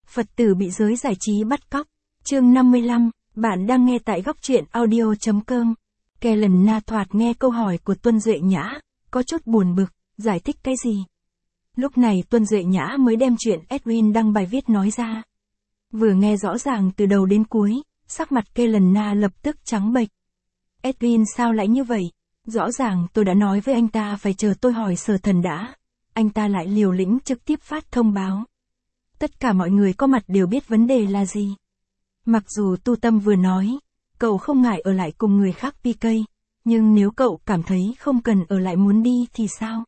Phật tử bị giới giải trí bắt cóc. Chương 55, bạn đang nghe tại góc truyện audio.com. Kellen Na thoạt nghe câu hỏi của Tuân Duệ Nhã, có chút buồn bực, giải thích cái gì? Lúc này Tuân Duệ Nhã mới đem chuyện Edwin đăng bài viết nói ra. Vừa nghe rõ ràng từ đầu đến cuối, sắc mặt Kellen Na lập tức trắng bệch. Edwin sao lại như vậy? Rõ ràng tôi đã nói với anh ta phải chờ tôi hỏi Sở Thần đã. Anh ta lại liều lĩnh trực tiếp phát thông báo. Tất cả mọi người có mặt đều biết vấn đề là gì. Mặc dù Tu Tâm vừa nói, cậu không ngại ở lại cùng người khác PK, nhưng nếu cậu cảm thấy không cần ở lại muốn đi thì sao?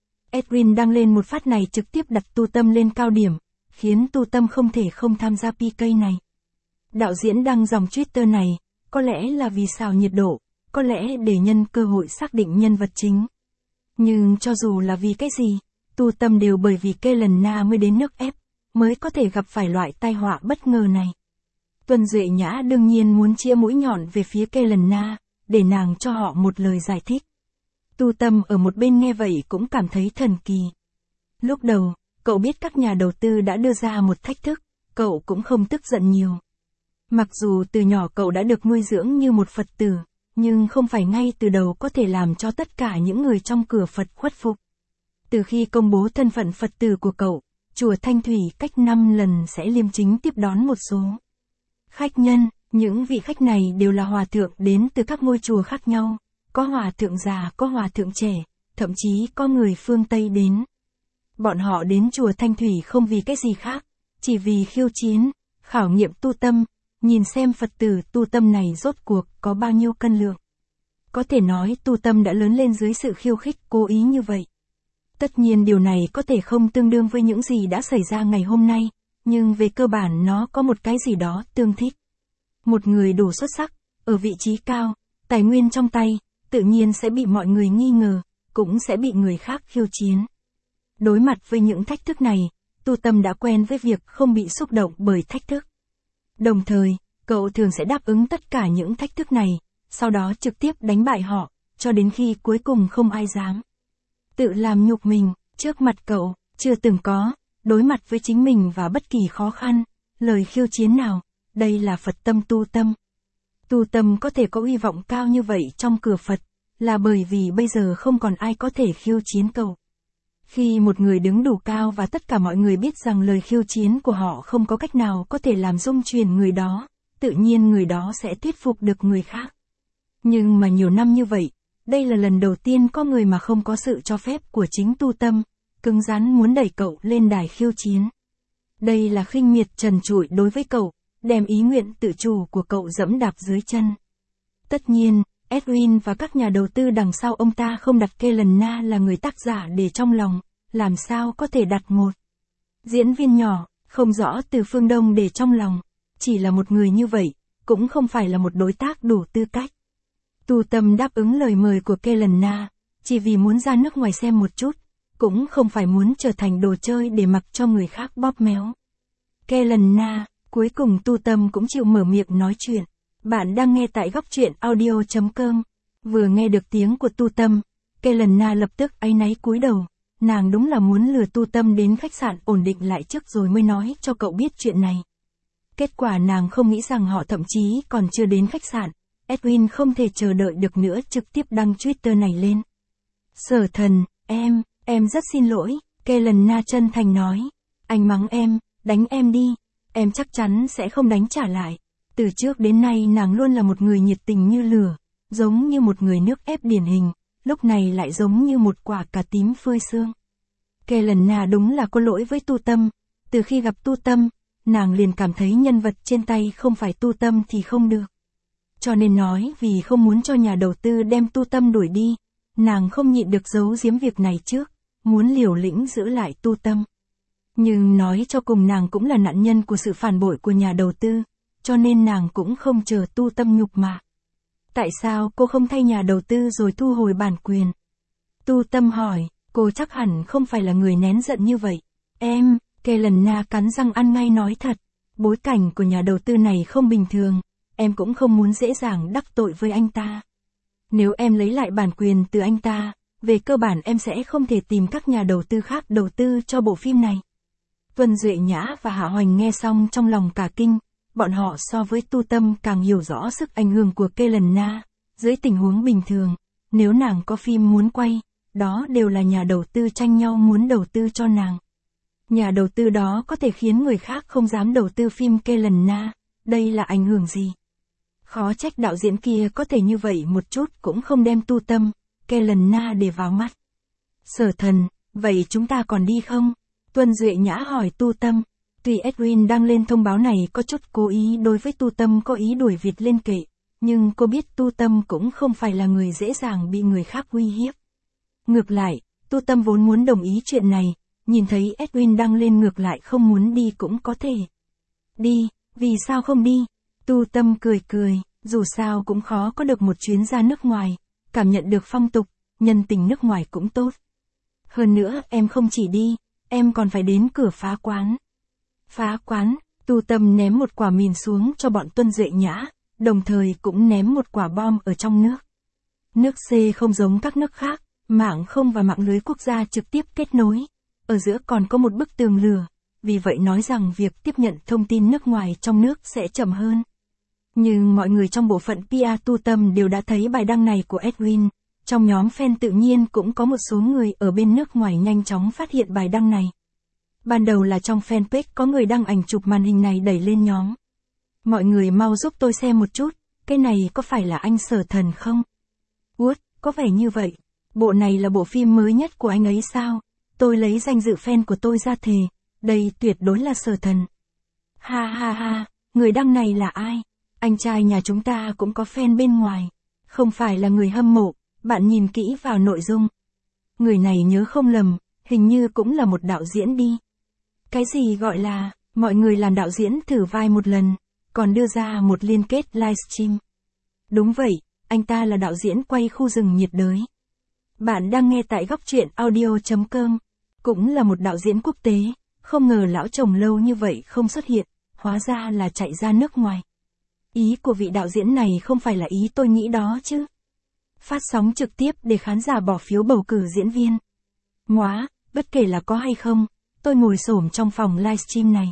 Edwin đăng lên một phát này trực tiếp đặt Tu Tâm lên cao điểm, khiến Tu Tâm không thể không tham gia PK này. Đạo diễn đăng dòng Twitter này, có lẽ là vì xào nhiệt độ, có lẽ để nhân cơ hội xác định nhân vật chính. Nhưng cho dù là vì cái gì, Tu Tâm đều bởi vì Kellen Na mới đến nước ép, mới có thể gặp phải loại tai họa bất ngờ này. Tuân Duệ Nhã đương nhiên muốn chĩa mũi nhọn về phía Kellen Na, để nàng cho họ một lời giải thích. Tu Tâm ở một bên nghe vậy cũng cảm thấy thần kỳ. Lúc đầu, cậu biết các nhà đầu tư đã đưa ra một thách thức, cậu cũng không tức giận nhiều. Mặc dù từ nhỏ cậu đã được nuôi dưỡng như một Phật tử, nhưng không phải ngay từ đầu có thể làm cho tất cả những người trong cửa Phật khuất phục. Từ khi công bố thân phận Phật tử của cậu, chùa Thanh Thủy cách 5 lần sẽ liêm chính tiếp đón một số khách nhân. Những vị khách này đều là hòa thượng đến từ các ngôi chùa khác nhau, có hòa thượng già, có hòa thượng trẻ, thậm chí có người phương Tây đến. Bọn họ đến chùa Thanh Thủy không vì cái gì khác, chỉ vì khiêu chiến, khảo nghiệm Tu Tâm, nhìn xem Phật tử Tu Tâm này rốt cuộc có bao nhiêu cân lượng. Có thể nói Tu Tâm đã lớn lên dưới sự khiêu khích cố ý như vậy. Tất nhiên điều này có thể không tương đương với những gì đã xảy ra ngày hôm nay, nhưng về cơ bản nó có một cái gì đó tương thích. Một người đủ xuất sắc, ở vị trí cao, tài nguyên trong tay, tự nhiên sẽ bị mọi người nghi ngờ, cũng sẽ bị người khác khiêu chiến. Đối mặt với những thách thức này, Tu Tâm đã quen với việc không bị xúc động bởi thách thức. Đồng thời, cậu thường sẽ đáp ứng tất cả những thách thức này, sau đó trực tiếp đánh bại họ, cho đến khi cuối cùng không ai dám tự làm nhục mình. Trước mặt cậu, chưa từng có, đối mặt với chính mình và bất kỳ khó khăn, lời khiêu chiến nào. Đây là Phật tâm Tu Tâm. Tu Tâm có thể có uy vọng cao như vậy trong cửa Phật, là bởi vì bây giờ không còn ai có thể khiêu chiến cậu. Khi một người đứng đủ cao và tất cả mọi người biết rằng lời khiêu chiến của họ không có cách nào có thể làm rung chuyển người đó, tự nhiên người đó sẽ thuyết phục được người khác. Nhưng mà nhiều năm như vậy, đây là lần đầu tiên có người mà không có sự cho phép của chính Tu Tâm, cứng rắn muốn đẩy cậu lên đài khiêu chiến. Đây là khinh miệt trần trụi đối với cậu, đem ý nguyện tự chủ của cậu dẫm đạp dưới chân. Tất nhiên, Edwin và các nhà đầu tư đằng sau ông ta không đặt Kellen Na là người tác giả để trong lòng, làm sao có thể đặt một diễn viên nhỏ, không rõ từ phương Đông để trong lòng. Chỉ là một người như vậy, cũng không phải là một đối tác đủ tư cách. Tu Tâm đáp ứng lời mời của Kellen Na, chỉ vì muốn ra nước ngoài xem một chút, cũng không phải muốn trở thành đồ chơi để mặc cho người khác bóp méo. Kellen Na, cuối cùng Tu Tâm cũng chịu mở miệng nói chuyện. Bạn đang nghe tại góc truyện audio.com. Vừa nghe được tiếng của Tu Tâm, Kellen Na lập tức áy náy cúi đầu. Nàng đúng là muốn lừa Tu Tâm đến khách sạn ổn định lại trước rồi mới nói cho cậu biết chuyện này. Kết quả nàng không nghĩ rằng họ thậm chí còn chưa đến khách sạn. Edwin không thể chờ đợi được nữa trực tiếp đăng Twitter này lên. Sở Thần, em rất xin lỗi, Kellen Na chân thành nói. Anh mắng em, đánh em đi, em chắc chắn sẽ không đánh trả lại. Từ trước đến nay nàng luôn là một người nhiệt tình như lửa, giống như một người nước ép điển hình, lúc này lại giống như một quả cà tím phơi sương. Kellen Na đúng là có lỗi với Tu Tâm, từ khi gặp Tu Tâm, nàng liền cảm thấy nhân vật trên tay không phải Tu Tâm thì không được. Cho nên nói vì không muốn cho nhà đầu tư đem Tu Tâm đuổi đi, nàng không nhịn được giấu giếm việc này trước, muốn liều lĩnh giữ lại Tu Tâm. Nhưng nói cho cùng nàng cũng là nạn nhân của sự phản bội của nhà đầu tư, cho nên nàng cũng không chờ Tu Tâm nhục mạ. Tại sao cô không thay nhà đầu tư rồi thu hồi bản quyền? Tu Tâm hỏi, cô chắc hẳn không phải là người nén giận như vậy. Kellen Na cắn răng ăn ngay nói thật, bối cảnh của nhà đầu tư này không bình thường, em cũng không muốn dễ dàng đắc tội với anh ta. Nếu em lấy lại bản quyền từ anh ta, về cơ bản em sẽ không thể tìm các nhà đầu tư khác đầu tư cho bộ phim này. Tuân Duệ Nhã và Hạ Hoành nghe xong trong lòng cả kinh, bọn họ so với Tu Tâm càng hiểu rõ sức ảnh hưởng của Kelena. Dưới tình huống bình thường, nếu nàng có phim muốn quay, đó đều là nhà đầu tư tranh nhau muốn đầu tư cho nàng. Nhà đầu tư đó có thể khiến người khác không dám đầu tư phim Kelena, đây là ảnh hưởng gì? Khó trách đạo diễn kia có thể như vậy một chút cũng không đem Tu Tâm, Kelena để vào mắt. Sở Thần, vậy chúng ta còn đi không? Tuân Duệ Nhã hỏi Tu Tâm. Tuy Edwin đăng lên thông báo này có chút cố ý đối với Tu Tâm có ý đuổi việc lên kệ, nhưng cô biết Tu Tâm cũng không phải là người dễ dàng bị người khác uy hiếp. Ngược lại, Tu Tâm vốn muốn đồng ý chuyện này, nhìn thấy Edwin đăng lên ngược lại không muốn đi cũng có thể. Đi, vì sao không đi? Tu Tâm cười cười, dù sao cũng khó có được một chuyến ra nước ngoài, cảm nhận được phong tục, nhân tình nước ngoài cũng tốt. Hơn nữa em không chỉ đi, em còn phải đến cửa phá quán. Phá quán, Tu Tâm ném một quả mìn xuống cho bọn Tuân Duệ Nhã, đồng thời cũng ném một quả bom ở trong nước. Nước C không giống các nước khác, mạng không và mạng lưới quốc gia trực tiếp kết nối. Ở giữa còn có một bức tường lửa, vì vậy nói rằng việc tiếp nhận thông tin nước ngoài trong nước sẽ chậm hơn. Nhưng mọi người trong bộ phận PR Tu Tâm đều đã thấy bài đăng này của Edwin. Trong nhóm fan tự nhiên cũng có một số người ở bên nước ngoài nhanh chóng phát hiện bài đăng này. Ban đầu là trong fanpage có người đăng ảnh chụp màn hình này đẩy lên nhóm. Mọi người mau giúp tôi xem một chút, cái này có phải là anh Sở Thần không? Út, có vẻ như vậy. Bộ này là bộ phim mới nhất của anh ấy sao? Tôi lấy danh dự fan của tôi ra thề, đây tuyệt đối là Sở Thần. Ha ha ha, người đăng này là ai? Anh trai nhà chúng ta cũng có fan bên ngoài. Không phải là người hâm mộ, bạn nhìn kỹ vào nội dung. Người này nhớ không lầm, hình như cũng là một đạo diễn đi. Cái gì gọi là, mọi người làm đạo diễn thử vai một lần, còn đưa ra một liên kết livestream. Đúng vậy, anh ta là đạo diễn quay Khu rừng nhiệt đới. Bạn đang nghe tại góc truyện audio.com. Cũng là một đạo diễn quốc tế, không ngờ lão chồng lâu như vậy không xuất hiện, hóa ra là chạy ra nước ngoài. Ý của vị đạo diễn này không phải là ý tôi nghĩ đó chứ. Phát sóng trực tiếp để khán giả bỏ phiếu bầu cử diễn viên. Móa, bất kể là có hay không, tôi ngồi xổm trong phòng livestream này.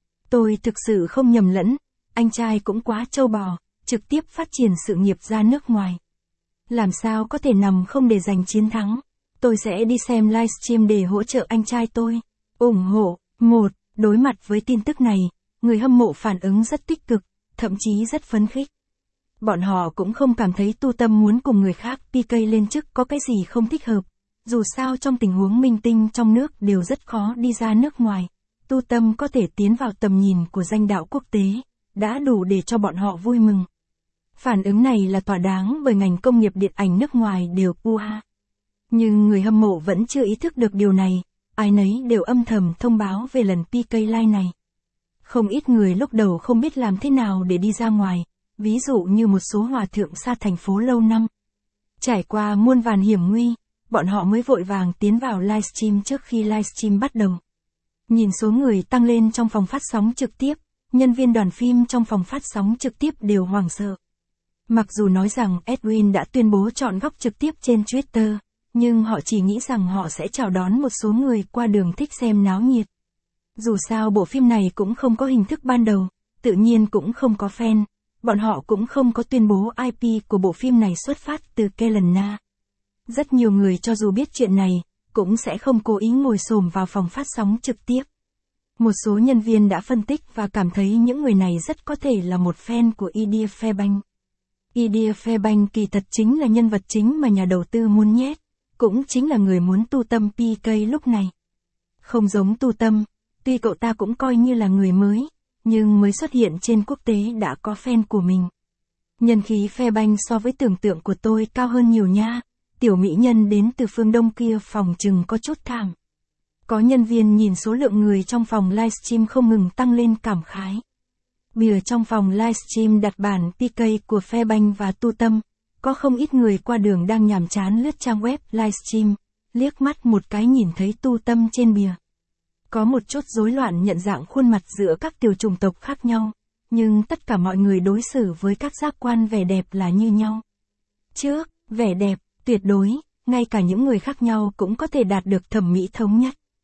Tôi thực sự không nhầm lẫn, anh trai cũng quá trâu bò, trực tiếp phát triển sự nghiệp ra nước ngoài. Làm sao có thể nằm không để giành chiến thắng. Tôi sẽ đi xem livestream để hỗ trợ anh trai tôi. Ủng hộ. Đối mặt với tin tức này, người hâm mộ phản ứng rất tích cực, thậm chí rất phấn khích. Bọn họ cũng không cảm thấy Tu Tâm muốn cùng người khác PK lên chức có cái gì không thích hợp. Dù sao trong tình huống minh tinh trong nước đều rất khó đi ra nước ngoài. Tu Tâm có thể tiến vào tầm nhìn của danh đạo quốc tế, đã đủ để cho bọn họ vui mừng. Phản ứng này là thỏa đáng bởi ngành công nghiệp điện ảnh nước ngoài đều PUA. Nhưng người hâm mộ vẫn chưa ý thức được điều này, ai nấy đều âm thầm thông báo về lần PK Live này. Không ít người lúc đầu không biết làm thế nào để đi ra ngoài, ví dụ như một số hòa thượng xa thành phố lâu năm. Trải qua muôn vàn hiểm nguy, bọn họ mới vội vàng tiến vào livestream trước khi livestream bắt đầu. Nhìn số người tăng lên trong phòng phát sóng trực tiếp, nhân viên đoàn phim trong phòng phát sóng trực tiếp đều hoảng sợ. Mặc dù nói rằng Edwin đã tuyên bố chọn góc trực tiếp trên Twitter, nhưng họ chỉ nghĩ rằng họ sẽ chào đón một số người qua đường thích xem náo nhiệt. Dù sao bộ phim này cũng không có hình thức ban đầu, tự nhiên cũng không có fan, bọn họ cũng không có tuyên bố IP của bộ phim này xuất phát từ Kelena. Rất nhiều người cho dù biết chuyện này, cũng sẽ không cố ý ngồi xổm vào phòng phát sóng trực tiếp. Một số nhân viên đã phân tích và cảm thấy những người này rất có thể là một fan của Idea Fairbank. Idea Fairbank kỳ thật chính là nhân vật chính mà nhà đầu tư muốn nhét, cũng chính là người muốn Tu Tâm PK lúc này. Không giống Tu Tâm, tuy cậu ta cũng coi như là người mới, nhưng mới xuất hiện trên quốc tế đã có fan của mình. Nhân khí Fairbank so với tưởng tượng của tôi cao hơn nhiều nha, tiểu mỹ nhân đến từ phương Đông kia phòng chừng có chút thảm. Có nhân viên nhìn số lượng người trong phòng livestream không ngừng tăng lên cảm khái. Bìa trong phòng livestream đặt bản PK của Fairbank và Tu Tâm, có không ít người qua đường đang nhàm chán lướt trang web livestream, liếc mắt một cái nhìn thấy Tu Tâm trên bìa. Có một chút rối loạn nhận dạng khuôn mặt giữa các tiểu chủng tộc khác nhau, nhưng tất cả mọi người đối xử với các giác quan vẻ đẹp là như nhau. Trước, vẻ đẹp, tuyệt đối, ngay cả những người khác nhau cũng có thể đạt được thẩm mỹ thống nhất.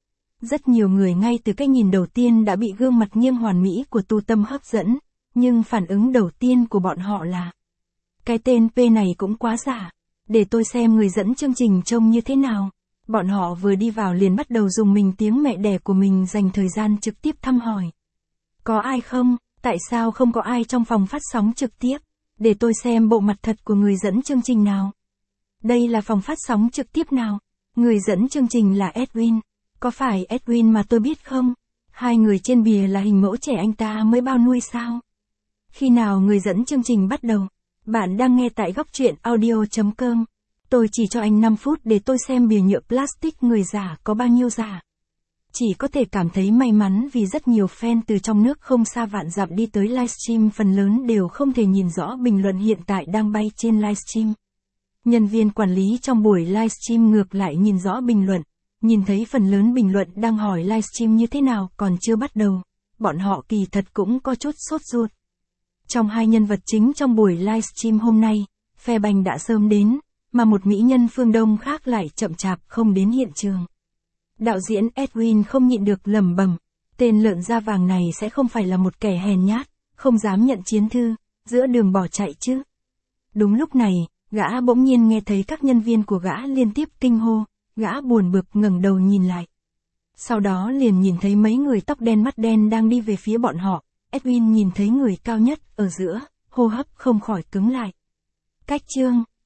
Rất nhiều người ngay từ cái nhìn đầu tiên đã bị gương mặt nghiêng hoàn mỹ của Tu Tâm hấp dẫn, nhưng phản ứng đầu tiên của bọn họ là: cái tên P này cũng quá giả, để tôi xem người dẫn chương trình trông như thế nào. Bọn họ vừa đi vào liền bắt đầu dùng tiếng mẹ đẻ của mình dành thời gian trực tiếp thăm hỏi. Có ai không? Tại sao không có ai trong phòng phát sóng trực tiếp? Để tôi xem bộ mặt thật của người dẫn chương trình nào. Đây là phòng phát sóng trực tiếp nào? Người dẫn chương trình là Edwin. Có phải Edwin mà tôi biết không? Hai người trên bìa là hình mẫu trẻ anh ta mới bao nuôi sao? Khi nào người dẫn chương trình bắt đầu? Bạn đang nghe tại góc truyện audio.com. Tôi chỉ cho anh 5 phút để tôi xem bìa nhựa plastic người giả có bao nhiêu giả. Chỉ có thể cảm thấy may mắn vì rất nhiều fan từ trong nước không xa vạn dặm đi tới livestream phần lớn đều không thể nhìn rõ bình luận hiện tại đang bay trên livestream. Nhân viên quản lý trong buổi livestream ngược lại nhìn rõ bình luận, nhìn thấy phần lớn bình luận đang hỏi livestream như thế nào còn chưa bắt đầu. Bọn họ kỳ thật cũng có chút sốt ruột. Trong hai nhân vật chính trong buổi livestream hôm nay, phe bành đã sớm đến, mà một mỹ nhân phương Đông khác lại chậm chạp không đến hiện trường. Đạo diễn Edwin không nhịn được lẩm bẩm, tên lợn da vàng này sẽ không phải là một kẻ hèn nhát, không dám nhận chiến thư, giữa đường bỏ chạy chứ. Đúng lúc này, gã bỗng nhiên nghe thấy các nhân viên của gã liên tiếp kinh hô, gã buồn bực ngẩng đầu nhìn lại. Sau đó liền nhìn thấy mấy người tóc đen mắt đen đang đi về phía bọn họ. Edwin nhìn thấy người cao nhất ở giữa, hô hấp không khỏi cứng lại. Cách chương